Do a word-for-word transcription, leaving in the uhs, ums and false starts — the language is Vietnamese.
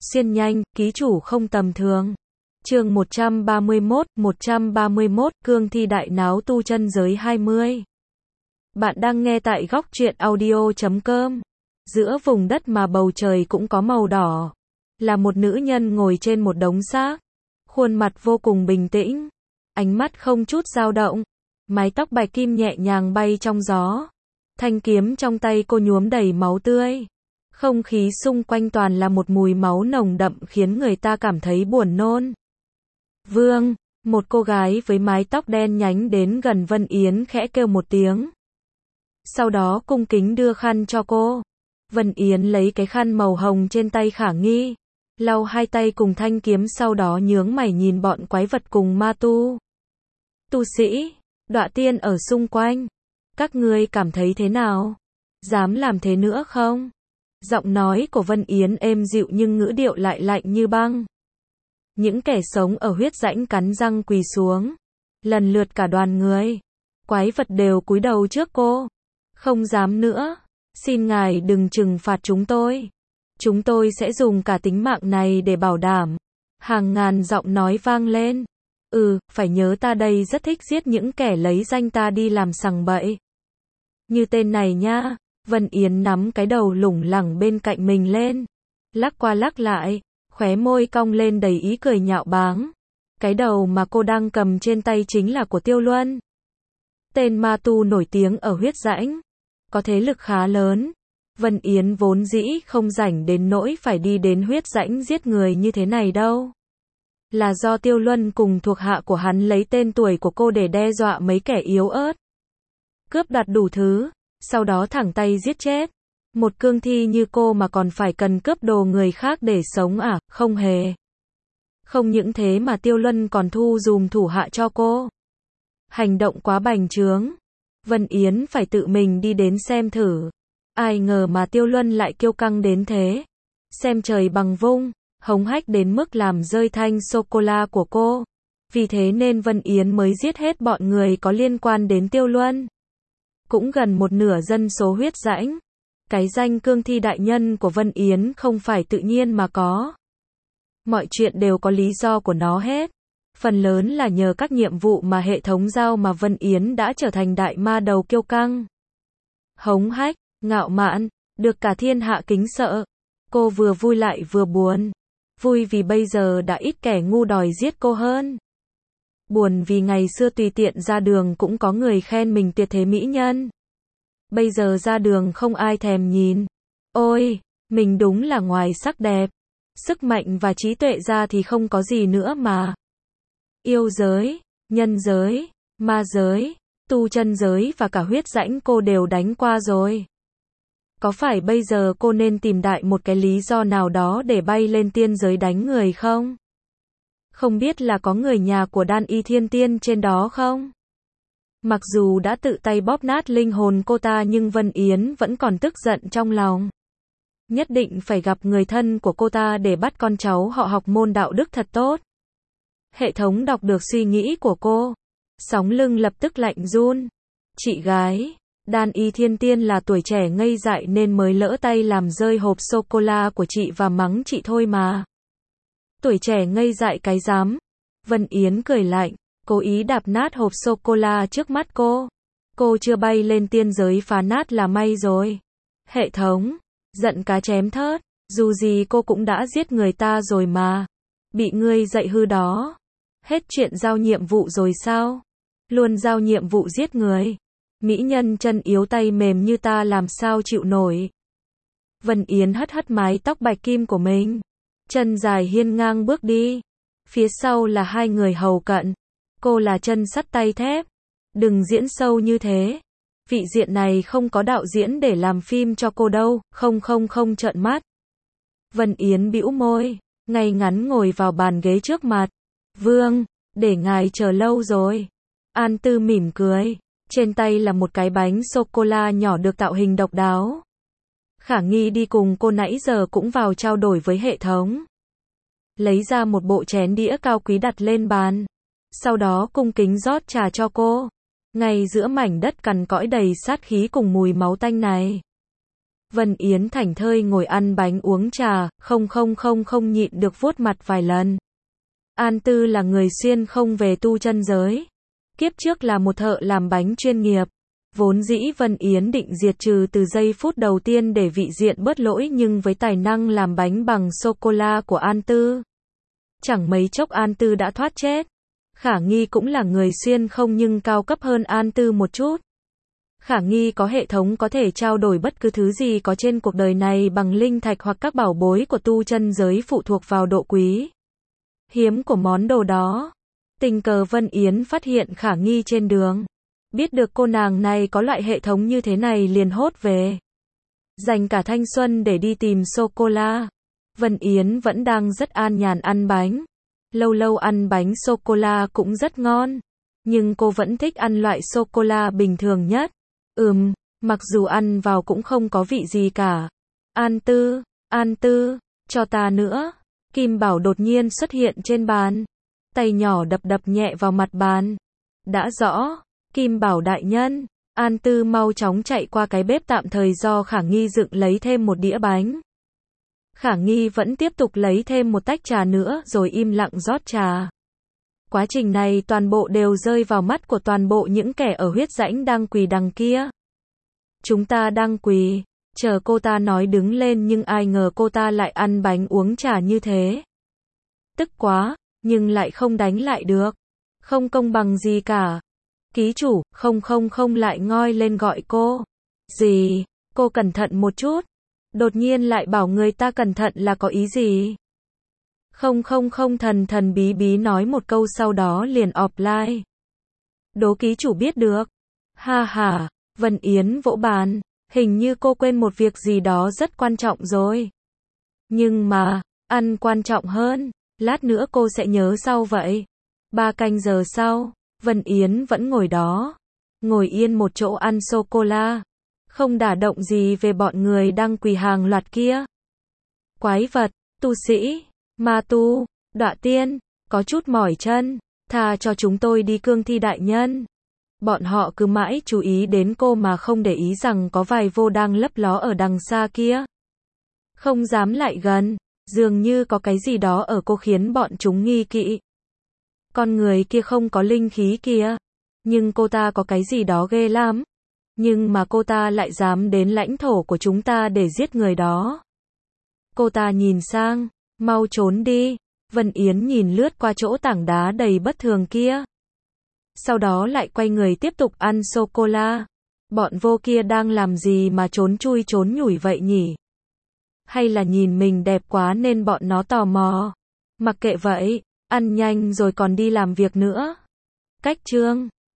xuyên nhanh, ký chủ không tầm thường. Chương một trăm ba mươi mốt, một trăm ba mươi mốt, cương thi đại náo tu chân giới hai mươi. Bạn đang nghe tại góc truyện audio chấm com. Giữa vùng đất mà bầu trời cũng có màu đỏ, là một nữ nhân ngồi trên một đống xác, khuôn mặt vô cùng bình tĩnh, ánh mắt không chút dao động, mái tóc bạch kim nhẹ nhàng bay trong gió. Thanh kiếm trong tay cô nhuốm đầy máu tươi. Không khí xung quanh toàn là một mùi máu nồng đậm khiến người ta cảm thấy buồn nôn. Vương, một cô gái với mái tóc đen nhánh đến gần Vân Yến khẽ kêu một tiếng. Sau đó cung kính đưa khăn cho cô. Vân Yến lấy cái khăn màu hồng trên tay Khả Nghi, lau hai tay cùng thanh kiếm, sau đó nhướng mày nhìn bọn quái vật cùng ma tu. Tu sĩ, đọa tiên ở xung quanh. Các ngươi cảm thấy thế nào? Dám làm thế nữa không? Giọng nói của Vân Yến êm dịu nhưng ngữ điệu lại lạnh như băng. Những kẻ sống ở huyết rãnh cắn răng quỳ xuống. Lần lượt cả đoàn người. Quái vật đều cúi đầu trước cô. Không dám nữa. Xin ngài đừng trừng phạt chúng tôi. Chúng tôi sẽ dùng cả tính mạng này để bảo đảm. Hàng ngàn giọng nói vang lên. Ừ, phải nhớ ta đây rất thích giết những kẻ lấy danh ta đi làm sằng bậy. Như tên này nha. Vân Yến nắm cái đầu lủng lẳng bên cạnh mình lên, lắc qua lắc lại, khóe môi cong lên đầy ý cười nhạo báng. Cái đầu mà cô đang cầm trên tay chính là của Tiêu Luân, tên ma tu nổi tiếng ở huyết rãnh, có thế lực khá lớn. Vân Yến vốn dĩ không rảnh đến nỗi phải đi đến huyết rãnh giết người như thế này đâu. Là do Tiêu Luân cùng thuộc hạ của hắn lấy tên tuổi của cô để đe dọa mấy kẻ yếu ớt, cướp đoạt đủ thứ, sau đó thẳng tay giết chết. Một cương thi như cô mà còn phải cần cướp đồ người khác để sống à? Không hề. Không những thế mà Tiêu Luân còn thu dùm thủ hạ cho cô. Hành động quá bành trướng. Vân Yến phải tự mình đi đến xem thử. Ai ngờ mà Tiêu Luân lại kiêu căng đến thế. Xem trời bằng vung, hống hách đến mức làm rơi thanh sô-cô-la của cô. Vì thế nên Vân Yến mới giết hết bọn người có liên quan đến Tiêu Luân. Cũng gần một nửa dân số huyết rãnh. Cái danh cương thi đại nhân của Vân Yến không phải tự nhiên mà có. Mọi chuyện đều có lý do của nó hết. Phần lớn là nhờ các nhiệm vụ mà hệ thống giao mà Vân Yến đã trở thành đại ma đầu kiêu căng, hống hách, ngạo mạn, được cả thiên hạ kính sợ. Cô vừa vui lại vừa buồn. Vui vì bây giờ đã ít kẻ ngu đòi giết cô hơn. Buồn vì ngày xưa tùy tiện ra đường cũng có người khen mình tuyệt thế mỹ nhân. Bây giờ ra đường không ai thèm nhìn. Ôi, mình đúng là ngoài sắc đẹp, sức mạnh và trí tuệ ra thì không có gì nữa mà. Yêu giới, nhân giới, ma giới, tu chân giới và cả huyết rãnh cô đều đánh qua rồi. Có phải bây giờ cô nên tìm đại một cái lý do nào đó để bay lên tiên giới đánh người không? Không biết là có người nhà của Đan Y Thiên Tiên trên đó không? Mặc dù đã tự tay bóp nát linh hồn cô ta nhưng Vân Yến vẫn còn tức giận trong lòng. Nhất định phải gặp người thân của cô ta để bắt con cháu họ học môn đạo đức thật tốt. Hệ thống đọc được suy nghĩ của cô. Sóng lưng lập tức lạnh run. Chị gái, Đan Y Thiên Tiên là tuổi trẻ ngây dại nên mới lỡ tay làm rơi hộp sô-cô-la của chị và mắng chị thôi mà. Tuổi trẻ ngây dại cái dám. Vân Yến cười lạnh, cố ý đạp nát hộp sô-cô-la trước mắt cô. Cô chưa bay lên tiên giới phá nát là may rồi. Hệ thống, giận cá chém thớt, dù gì cô cũng đã giết người ta rồi mà. Bị ngươi dạy hư đó. Hết chuyện giao nhiệm vụ rồi sao? Luôn giao nhiệm vụ giết người. Mỹ nhân chân yếu tay mềm như ta làm sao chịu nổi. Vân Yến hất hất mái tóc bạch kim của mình. Chân dài hiên ngang bước đi. Phía sau là hai người hầu cận. Cô là chân sắt tay thép. Đừng diễn sâu như thế. Vị diện này không có đạo diễn để làm phim cho cô đâu. Không không không trợn mắt. Vân Yến bĩu môi, ngay ngắn ngồi vào bàn ghế trước mặt. Vương, để ngài chờ lâu rồi. An Tư mỉm cười. Trên tay là một cái bánh sô-cô-la nhỏ được tạo hình độc đáo. Khả Nghi đi cùng cô nãy giờ cũng vào trao đổi với hệ thống. Lấy ra một bộ chén đĩa cao quý đặt lên bàn. Sau đó cung kính rót trà cho cô. Ngay giữa mảnh đất cằn cõi đầy sát khí cùng mùi máu tanh này. Vân Yến thảnh thơi ngồi ăn bánh uống trà, không không không không nhịn được vuốt mặt vài lần. An Tư là người xuyên không về tu chân giới. Kiếp trước là một thợ làm bánh chuyên nghiệp. Vốn dĩ Vân Yến định diệt trừ từ giây phút đầu tiên để vị diện bớt lỗi, nhưng với tài năng làm bánh bằng sô-cô-la của An Tư, chẳng mấy chốc An Tư đã thoát chết. Khả Nghi cũng là người xuyên không nhưng cao cấp hơn An Tư một chút. Khả Nghi có hệ thống có thể trao đổi bất cứ thứ gì có trên cuộc đời này bằng linh thạch hoặc các bảo bối của tu chân giới phụ thuộc vào độ quý hiếm của món đồ đó. Tình cờ Vân Yến phát hiện Khả Nghi trên đường. Biết được cô nàng này có loại hệ thống như thế này liền hốt về. Dành cả thanh xuân để đi tìm sô-cô-la. Vân Yến vẫn đang rất an nhàn ăn bánh. Lâu lâu ăn bánh sô-cô-la cũng rất ngon. Nhưng cô vẫn thích ăn loại sô-cô-la bình thường nhất. Ừm, mặc dù ăn vào cũng không có vị gì cả. An Tư, An Tư, cho ta nữa. Kim Bảo đột nhiên xuất hiện trên bàn. Tay nhỏ đập đập nhẹ vào mặt bàn. Đã rõ, Kim Bảo đại nhân. An Tư mau chóng chạy qua cái bếp tạm thời do Khả Nghi dựng lấy thêm một đĩa bánh. Khả Nghi vẫn tiếp tục lấy thêm một tách trà nữa rồi im lặng rót trà. Quá trình này toàn bộ đều rơi vào mắt của toàn bộ những kẻ ở huyết rãnh đang quỳ đằng kia. Chúng ta đang quỳ, chờ cô ta nói đứng lên nhưng ai ngờ cô ta lại ăn bánh uống trà như thế. Tức quá, nhưng lại không đánh lại được. Không công bằng gì cả. Ký chủ, không không không lại ngoi lên gọi cô. Gì? Cô cẩn thận một chút. Đột nhiên lại bảo người ta cẩn thận là có ý gì? Không không không thần thần bí bí nói một câu sau đó liền offline. Đố ký chủ biết được. Ha ha, Vân Yến vỗ bàn. Hình như cô quên một việc gì đó rất quan trọng rồi. Nhưng mà, ăn quan trọng hơn. Lát nữa cô sẽ nhớ sau vậy. Ba canh giờ sau, Vân Yến vẫn ngồi đó. Ngồi yên một chỗ ăn sô-cô-la. Không đả động gì về bọn người đang quỳ hàng loạt kia. Quái vật, tu sĩ, ma tu, đọa tiên, có chút mỏi chân. Tha cho chúng tôi đi cương thi đại nhân. Bọn họ cứ mãi chú ý đến cô mà không để ý rằng có vài vô đang lấp ló ở đằng xa kia. Không dám lại gần, dường như có cái gì đó ở cô khiến bọn chúng nghi kỵ. Con người kia không có linh khí kia, nhưng cô ta có cái gì đó ghê lắm. Nhưng mà cô ta lại dám đến lãnh thổ của chúng ta để giết người đó. Cô ta nhìn sang, mau trốn đi. Vân Yến nhìn lướt qua chỗ tảng đá đầy bất thường kia. Sau đó lại quay người tiếp tục ăn sô-cô-la. Bọn vô kia đang làm gì mà trốn chui trốn nhủi vậy nhỉ? Hay là nhìn mình đẹp quá nên bọn nó tò mò? Mặc kệ vậy, ăn nhanh rồi còn đi làm việc nữa. Cách chương